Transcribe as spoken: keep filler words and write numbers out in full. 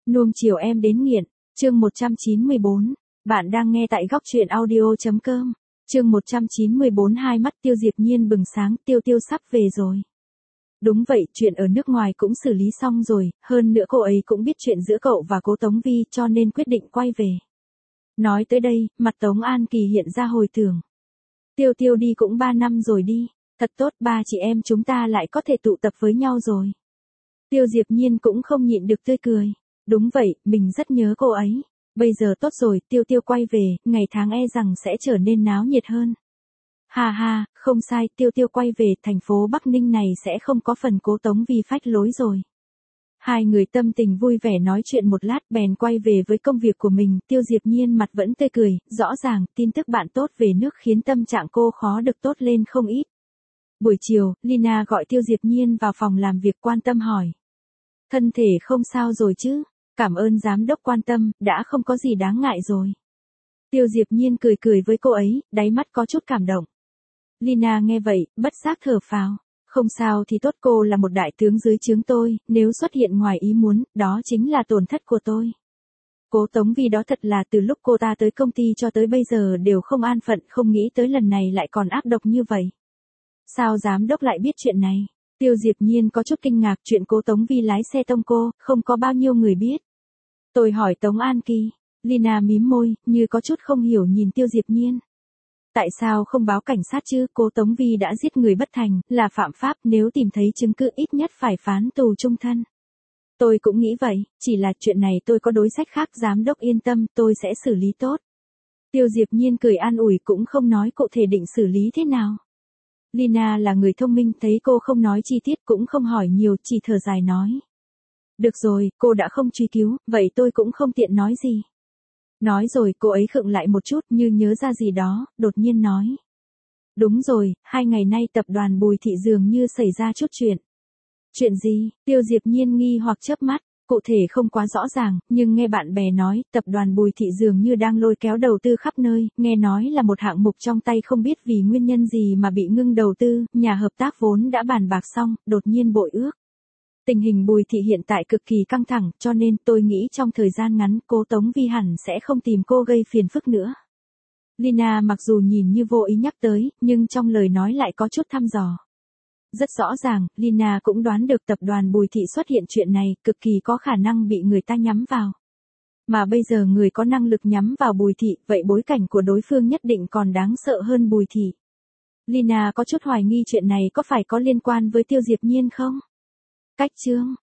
Nuông chiều em đến nghiện, chương một trăm chín mươi bốn. Bạn đang nghe tại góc truyện audio.com. Chương một trăm chín mươi bốn. Hai mắt Tiêu Diệp Nhiên bừng sáng, Tiêu Tiêu sắp về rồi. Đúng vậy, chuyện ở nước ngoài cũng xử lý xong rồi, hơn nữa cô ấy cũng biết chuyện giữa cậu và cố Tống Vi cho nên quyết định quay về. Nói tới đây, mặt Tống An Kỳ hiện ra hồi tưởng. Tiêu Tiêu đi cũng ba năm rồi đi, thật tốt, ba chị em chúng ta lại có thể tụ tập với nhau rồi. Tiêu Diệp Nhiên cũng không nhịn được tươi cười. Đúng vậy, mình rất nhớ cô ấy. Bây giờ tốt rồi, Tiêu Tiêu quay về, ngày tháng e rằng sẽ trở nên náo nhiệt hơn. Hà hà, không sai, Tiêu Tiêu quay về, thành phố Bắc Ninh này sẽ không có phần cố Tống Vi phách lối rồi. Hai người tâm tình vui vẻ nói chuyện một lát bèn quay về với công việc của mình, Tiêu Diệp Nhiên mặt vẫn tươi cười, rõ ràng, tin tức bạn tốt về nước khiến tâm trạng cô khó được tốt lên không ít. Buổi chiều, Lina gọi Tiêu Diệp Nhiên vào phòng làm việc quan tâm hỏi. Thân thể không sao rồi chứ? Cảm ơn giám đốc quan tâm, đã không có gì đáng ngại rồi. Tiêu Diệp Nhiên cười cười với cô ấy, đáy mắt có chút cảm động. Lina nghe vậy, bất giác thở phào. Không sao thì tốt, cô là một đại tướng dưới trướng tôi, nếu xuất hiện ngoài ý muốn, đó chính là tổn thất của tôi. Cố Tống Vi đó thật là từ lúc cô ta tới công ty cho tới bây giờ đều không an phận, không nghĩ tới lần này lại còn ác độc như vậy. Sao giám đốc lại biết chuyện này? Tiêu Diệp Nhiên có chút kinh ngạc, chuyện cố Tống Vi lái xe tông cô, không có bao nhiêu người biết. Tôi hỏi Tống An Kỳ. Lina mím môi, như có chút không hiểu nhìn Tiêu Diệp Nhiên. Tại sao không báo cảnh sát chứ? Cố Tống Vi đã giết người bất thành, là phạm pháp, nếu tìm thấy chứng cứ ít nhất phải phán tù chung thân. Tôi cũng nghĩ vậy, chỉ là chuyện này tôi có đối sách khác, giám đốc yên tâm, tôi sẽ xử lý tốt. Tiêu Diệp Nhiên cười an ủi, cũng không nói cụ thể định xử lý thế nào. Lina là người thông minh, thấy cô không nói chi tiết cũng không hỏi nhiều, chỉ thở dài nói. Được rồi, cô đã không truy cứu, vậy tôi cũng không tiện nói gì. Nói rồi, cô ấy khựng lại một chút như nhớ ra gì đó, đột nhiên nói. Đúng rồi, hai ngày nay tập đoàn Bùi Thị dường như xảy ra chút chuyện. Chuyện gì? Tiêu Diệp Nhiên nghi hoặc chớp mắt, cụ thể không quá rõ ràng, nhưng nghe bạn bè nói, tập đoàn Bùi Thị dường như đang lôi kéo đầu tư khắp nơi, nghe nói là một hạng mục trong tay không biết vì nguyên nhân gì mà bị ngưng đầu tư, nhà hợp tác vốn đã bàn bạc xong, đột nhiên bội ước. Tình hình Bùi Thị hiện tại cực kỳ căng thẳng, cho nên tôi nghĩ trong thời gian ngắn cố Tống Vi hẳn sẽ không tìm cô gây phiền phức nữa. Lina mặc dù nhìn như vô ý nhắc tới, nhưng trong lời nói lại có chút thăm dò. Rất rõ ràng, Lina cũng đoán được tập đoàn Bùi Thị xuất hiện chuyện này, cực kỳ có khả năng bị người ta nhắm vào. Mà bây giờ người có năng lực nhắm vào Bùi Thị, vậy bối cảnh của đối phương nhất định còn đáng sợ hơn Bùi Thị. Lina có chút hoài nghi chuyện này có phải có liên quan với Tiêu Diệp Nhiên không? Cách chương.